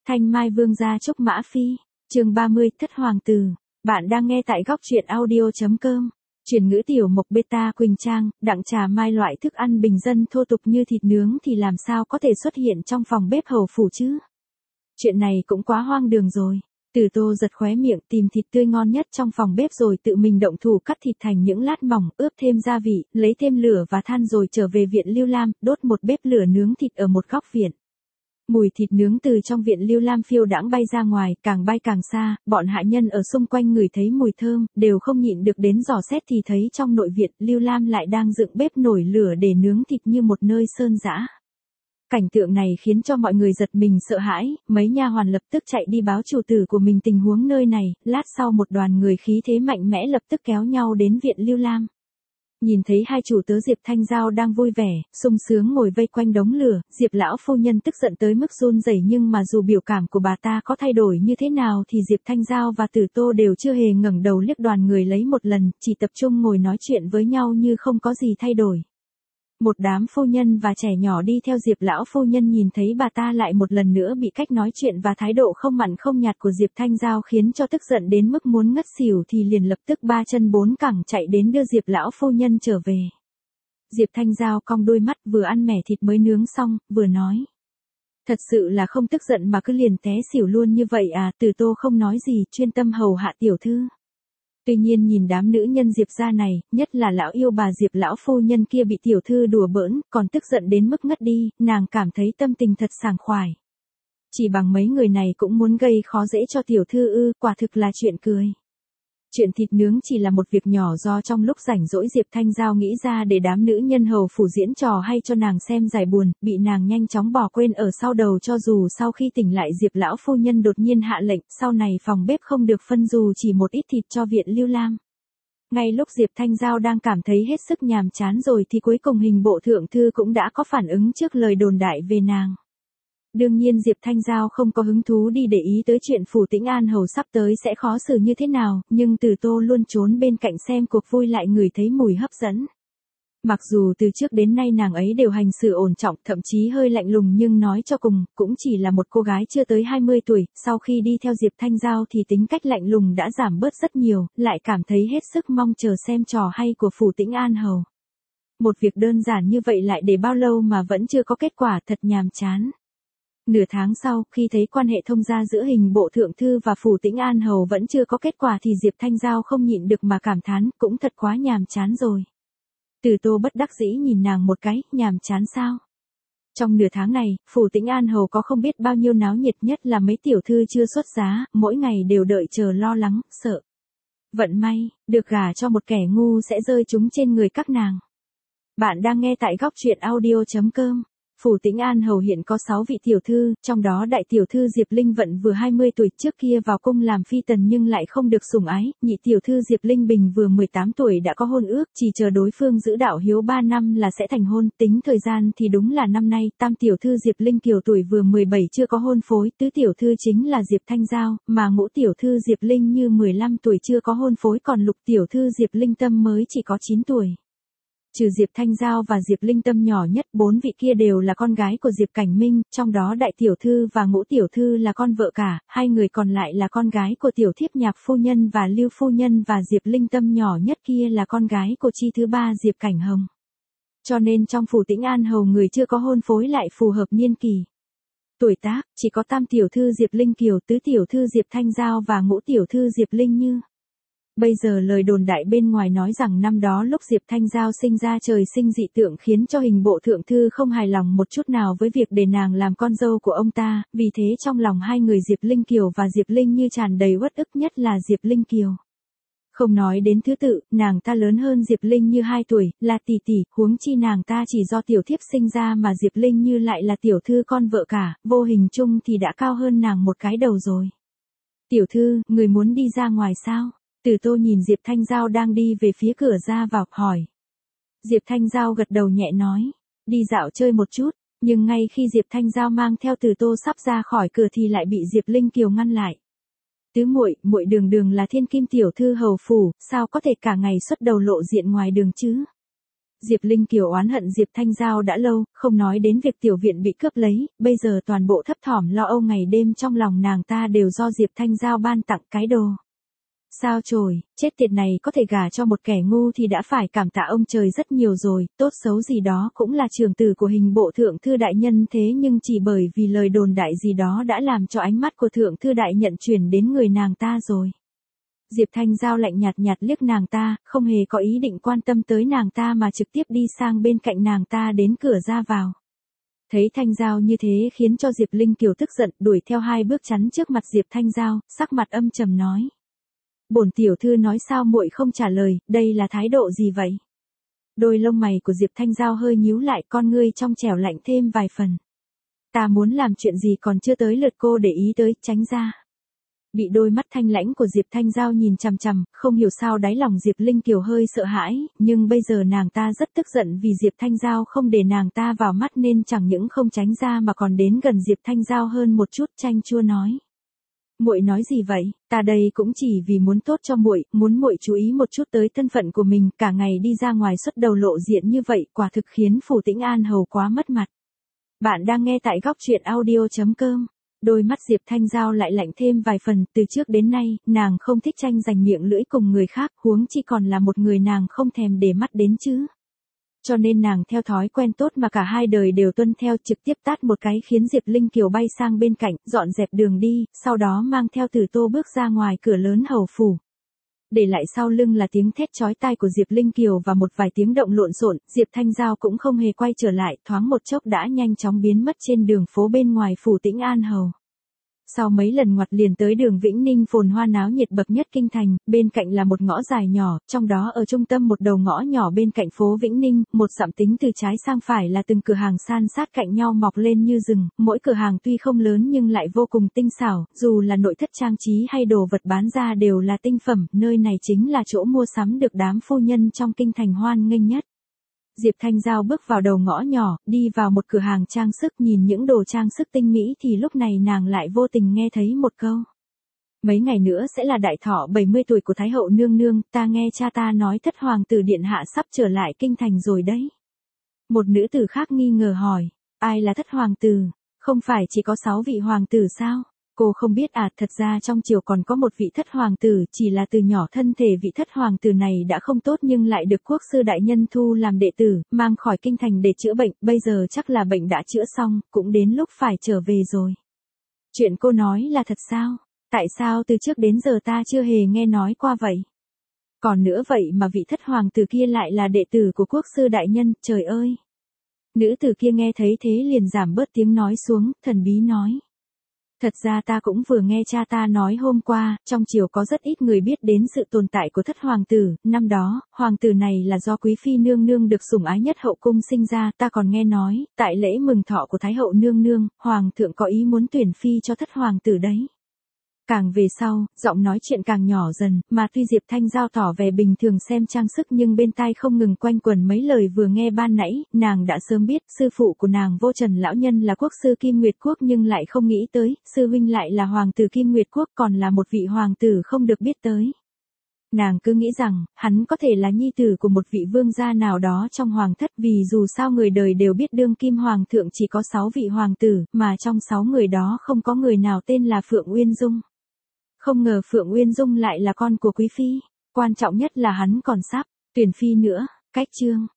Thanh Mai Vương gia Trúc Mã Phi, chương 30, Thất Hoàng Tử. Bạn đang nghe tại góc truyện audio.com. Chuyển ngữ tiểu mục beta Quỳnh Trang, đặng trà mai loại thức ăn bình dân thô tục như thịt nướng thì làm sao có thể xuất hiện trong phòng bếp hầu phủ chứ? Chuyện này cũng quá hoang đường rồi. Từ Tô giật khóe miệng tìm thịt tươi ngon nhất trong phòng bếp rồi tự mình động thủ cắt thịt thành những lát mỏng, ướp thêm gia vị, lấy thêm lửa và than rồi trở về viện Lưu Lam, đốt một bếp lửa nướng thịt ở một góc viện. Mùi thịt nướng từ trong viện Lưu Lam phiêu đãng bay ra ngoài, càng bay càng xa, bọn hạ nhân ở xung quanh ngửi thấy mùi thơm, đều không nhịn được đến dò xét thì thấy trong nội viện Lưu Lam lại đang dựng bếp nổi lửa để nướng thịt như một nơi sơn dã. Cảnh tượng này khiến cho mọi người giật mình sợ hãi, mấy nha hoàn lập tức chạy đi báo chủ tử của mình tình huống nơi này, lát sau một đoàn người khí thế mạnh mẽ lập tức kéo nhau đến viện Lưu Lam. Nhìn thấy hai chủ tớ Diệp Thanh Giao đang vui vẻ, sung sướng ngồi vây quanh đống lửa, Diệp lão phu nhân tức giận tới mức run rẩy, nhưng mà dù biểu cảm của bà ta có thay đổi như thế nào thì Diệp Thanh Giao và Tử Tô đều chưa hề ngẩng đầu liếc đoàn người lấy một lần, chỉ tập trung ngồi nói chuyện với nhau như không có gì thay đổi. Một đám phu nhân và trẻ nhỏ đi theo Diệp lão phu nhân nhìn thấy bà ta lại một lần nữa bị cách nói chuyện và thái độ không mặn không nhạt của Diệp Thanh Giao khiến cho tức giận đến mức muốn ngất xỉu thì liền lập tức ba chân bốn cẳng chạy đến đưa Diệp lão phu nhân trở về. Diệp Thanh Giao cong đôi mắt vừa ăn mẻ thịt mới nướng xong, vừa nói. Thật sự là không tức giận mà cứ liền té xỉu luôn như vậy à? Từ Tô không nói gì, chuyên tâm hầu hạ tiểu thư. Tuy nhiên nhìn đám nữ nhân Diệp gia này, nhất là lão yêu bà Diệp lão phu nhân kia bị tiểu thư đùa bỡn, còn tức giận đến mức ngất đi, nàng cảm thấy tâm tình thật sảng khoái. Chỉ bằng mấy người này cũng muốn gây khó dễ cho tiểu thư ư? Quả thực là chuyện cười. Chuyện thịt nướng chỉ là một việc nhỏ do trong lúc rảnh rỗi Diệp Thanh Giao nghĩ ra để đám nữ nhân hầu phủ diễn trò hay cho nàng xem giải buồn, bị nàng nhanh chóng bỏ quên ở sau đầu. Cho dù sau khi tỉnh lại Diệp lão phu nhân đột nhiên hạ lệnh, sau này phòng bếp không được phân dù chỉ một ít thịt cho viện Lưu Lam. Ngay lúc Diệp Thanh Giao đang cảm thấy hết sức nhàm chán rồi thì cuối cùng hình bộ thượng thư cũng đã có phản ứng trước lời đồn đại về nàng. Đương nhiên Diệp Thanh Giao không có hứng thú đi để ý tới chuyện Phủ Tĩnh An hầu sắp tới sẽ khó xử như thế nào, nhưng Từ Tô luôn trốn bên cạnh xem cuộc vui lại ngửi thấy mùi hấp dẫn. Mặc dù từ trước đến nay nàng ấy đều hành xử ổn trọng, thậm chí hơi lạnh lùng, nhưng nói cho cùng, cũng chỉ là một cô gái chưa tới 20 tuổi, sau khi đi theo Diệp Thanh Giao thì tính cách lạnh lùng đã giảm bớt rất nhiều, lại cảm thấy hết sức mong chờ xem trò hay của Phủ Tĩnh An hầu. Một việc đơn giản như vậy lại để bao lâu mà vẫn chưa có kết quả, thật nhàm chán. Nửa tháng sau, khi thấy quan hệ thông gia giữa hình bộ thượng thư và Phủ Tĩnh An hầu vẫn chưa có kết quả thì Diệp Thanh Giao không nhịn được mà cảm thán, cũng thật quá nhàm chán rồi. Từ Tô bất đắc dĩ nhìn nàng một cái, nhàm chán sao? Trong nửa tháng này, Phủ Tĩnh An hầu có không biết bao nhiêu náo nhiệt, nhất là mấy tiểu thư chưa xuất giá, mỗi ngày đều đợi chờ lo lắng, sợ. Vận may, được gả cho một kẻ ngu sẽ rơi trúng trên người các nàng. Bạn đang nghe tại góc truyện audio.com. Phủ Tĩnh An hầu hiện có 6 vị tiểu thư, trong đó đại tiểu thư Diệp Linh Vận vừa 20 tuổi, trước kia vào cung làm phi tần nhưng lại không được sủng ái, nhị tiểu thư Diệp Linh Bình vừa 18 tuổi đã có hôn ước, chỉ chờ đối phương giữ đạo hiếu 3 năm là sẽ thành hôn, tính thời gian thì đúng là năm nay. Tam tiểu thư Diệp Linh Kiều tuổi vừa 17 chưa có hôn phối, tứ tiểu thư chính là Diệp Thanh Giao, mà ngũ tiểu thư Diệp Linh Như 15 tuổi chưa có hôn phối, còn lục tiểu thư Diệp Linh Tâm mới chỉ có 9 tuổi. Trừ Diệp Thanh Giao và Diệp Linh Tâm nhỏ nhất, 4 vị kia đều là con gái của Diệp Cảnh Minh, trong đó đại tiểu thư và ngũ tiểu thư là con vợ cả, 2 người còn lại là con gái của tiểu thiếp Nhạc phu nhân và Lưu phu nhân, và Diệp Linh Tâm nhỏ nhất kia là con gái của chi thứ 3 Diệp Cảnh Hồng. Cho nên trong Phủ Tĩnh An hầu người chưa có hôn phối lại phù hợp niên kỳ. Tuổi tác, chỉ có tam tiểu thư Diệp Linh Kiều, tứ tiểu thư Diệp Thanh Giao và ngũ tiểu thư Diệp Linh Như. Bây giờ lời đồn đại bên ngoài nói rằng năm đó lúc Diệp Thanh Giao sinh ra trời sinh dị tượng khiến cho hình bộ thượng thư không hài lòng một chút nào với việc để nàng làm con dâu của ông ta, vì thế trong lòng hai người Diệp Linh Kiều và Diệp Linh Như tràn đầy uất ức, nhất là Diệp Linh Kiều. Không nói đến thứ tự, nàng ta lớn hơn Diệp Linh Như 2 tuổi, là tỷ tỷ, huống chi nàng ta chỉ do tiểu thiếp sinh ra mà Diệp Linh Như lại là tiểu thư con vợ cả, vô hình chung thì đã cao hơn nàng một cái đầu rồi. Tiểu thư, người muốn đi ra ngoài sao? Từ Tô nhìn Diệp Thanh Giao đang đi về phía cửa ra vào, hỏi. Diệp Thanh Giao gật đầu nhẹ nói, đi dạo chơi một chút, nhưng ngay khi Diệp Thanh Giao mang theo Từ Tô sắp ra khỏi cửa thì lại bị Diệp Linh Kiều ngăn lại. Tứ muội, muội đường đường là thiên kim tiểu thư hầu phủ, sao có thể cả ngày xuất đầu lộ diện ngoài đường chứ? Diệp Linh Kiều oán hận Diệp Thanh Giao đã lâu, không nói đến việc tiểu viện bị cướp lấy, bây giờ toàn bộ thấp thỏm lo âu ngày đêm trong lòng nàng ta đều do Diệp Thanh Giao ban tặng cái đồ. Sao chổi, chết tiệt này có thể gả cho một kẻ ngu thì đã phải cảm tạ ông trời rất nhiều rồi, tốt xấu gì đó cũng là trưởng tử của hình bộ thượng thư đại nhân thế nhưng chỉ bởi vì lời đồn đại gì đó đã làm cho ánh mắt của thượng thư đại nhận chuyển đến người nàng ta rồi. Diệp Thanh Giao lạnh nhạt nhạt liếc nàng ta, không hề có ý định quan tâm tới nàng ta mà trực tiếp đi sang bên cạnh nàng ta đến cửa ra vào. Thấy Thanh Giao như thế khiến cho Diệp Linh Kiều tức giận, đuổi theo 2 bước chắn trước mặt Diệp Thanh Giao, sắc mặt âm trầm nói. Bổn tiểu thư nói sao muội không trả lời, đây là thái độ gì vậy? Đôi lông mày của Diệp Thanh Giao hơi nhíu lại, con ngươi trong trẻo lạnh thêm vài phần. Ta muốn làm chuyện gì còn chưa tới lượt cô để ý tới, tránh ra. Bị đôi mắt thanh lãnh của Diệp Thanh Giao nhìn chằm chằm, không hiểu sao đáy lòng Diệp Linh Kiều hơi sợ hãi, nhưng bây giờ nàng ta rất tức giận vì Diệp Thanh Giao không để nàng ta vào mắt nên chẳng những không tránh ra mà còn đến gần Diệp Thanh Giao hơn một chút, chanh chua nói. Muội nói gì vậy? Ta đây cũng chỉ vì muốn tốt cho muội, muốn muội chú ý một chút tới thân phận của mình, cả ngày đi ra ngoài xuất đầu lộ diện như vậy, quả thực khiến Phủ Tĩnh An hầu quá mất mặt. Bạn đang nghe tại góc truyện audio.com. Đôi mắt Diệp Thanh Giao lại lạnh thêm vài phần, từ trước đến nay, nàng không thích tranh giành miệng lưỡi cùng người khác, huống chi còn là một người nàng không thèm để mắt đến chứ. Cho nên nàng theo thói quen tốt mà cả hai đời đều tuân theo, trực tiếp tát một cái khiến Diệp Linh Kiều bay sang bên cạnh, dọn dẹp đường đi, sau đó mang theo Tử Tô bước ra ngoài cửa lớn hầu phủ. Để lại sau lưng là tiếng thét chói tai của Diệp Linh Kiều và một vài tiếng động lộn xộn, Diệp Thanh Giao cũng không hề quay trở lại, thoáng một chốc đã nhanh chóng biến mất trên đường phố bên ngoài Phủ Tĩnh An hầu. Sau mấy lần ngoặt liền tới đường Vĩnh Ninh phồn hoa náo nhiệt bậc nhất kinh thành, bên cạnh là một ngõ dài nhỏ, trong đó ở trung tâm một đầu ngõ nhỏ bên cạnh phố Vĩnh Ninh, một dặm tính từ trái sang phải là từng cửa hàng san sát cạnh nhau mọc lên như rừng, mỗi cửa hàng tuy không lớn nhưng lại vô cùng tinh xảo, dù là nội thất trang trí hay đồ vật bán ra đều là tinh phẩm, nơi này chính là chỗ mua sắm được đám phu nhân trong kinh thành hoan nghênh nhất. Diệp Thanh Giao bước vào đầu ngõ nhỏ, đi vào một cửa hàng trang sức nhìn những đồ trang sức tinh mỹ thì lúc này nàng lại vô tình nghe thấy một câu. Mấy ngày nữa sẽ là đại thọ 70 tuổi của Thái hậu nương nương, ta nghe cha ta nói thất hoàng tử điện hạ sắp trở lại kinh thành rồi đấy. Một nữ tử khác nghi ngờ hỏi, ai là thất hoàng tử, không phải chỉ có 6 vị hoàng tử sao? Cô không biết à, thật ra trong triều còn có một vị thất hoàng tử, chỉ là từ nhỏ thân thể vị thất hoàng tử này đã không tốt nhưng lại được quốc sư đại nhân thu làm đệ tử, mang khỏi kinh thành để chữa bệnh, bây giờ chắc là bệnh đã chữa xong, cũng đến lúc phải trở về rồi. Chuyện cô nói là thật sao? Tại sao từ trước đến giờ ta chưa hề nghe nói qua vậy? Còn nữa vậy mà vị thất hoàng tử kia lại là đệ tử của quốc sư đại nhân, trời ơi! Nữ tử kia nghe thấy thế liền giảm bớt tiếng nói xuống, thần bí nói. Thật ra ta cũng vừa nghe cha ta nói hôm qua, trong triều có rất ít người biết đến sự tồn tại của thất hoàng tử, năm đó, hoàng tử này là do quý phi nương nương được sủng ái nhất hậu cung sinh ra, ta còn nghe nói, tại lễ mừng thọ của Thái hậu nương nương, hoàng thượng có ý muốn tuyển phi cho thất hoàng tử đấy. Càng về sau, giọng nói chuyện càng nhỏ dần, mà tuy Diệp Thanh Giao tỏ vẻ bình thường xem trang sức nhưng bên tai không ngừng quanh quẩn mấy lời vừa nghe ban nãy, nàng đã sớm biết, sư phụ của nàng Vô Trần lão nhân là quốc sư Kim Nguyệt Quốc nhưng lại không nghĩ tới, sư huynh lại là hoàng tử Kim Nguyệt Quốc còn là một vị hoàng tử không được biết tới. Nàng cứ nghĩ rằng, hắn có thể là nhi tử của một vị vương gia nào đó trong hoàng thất vì dù sao người đời đều biết đương kim hoàng thượng chỉ có 6 vị hoàng tử, mà trong 6 người đó không có người nào tên là Phượng Uyên Dung. Không ngờ Phượng Uyên Dung lại là con của quý phi, quan trọng nhất là hắn còn sắp tuyển phi nữa, cách chương.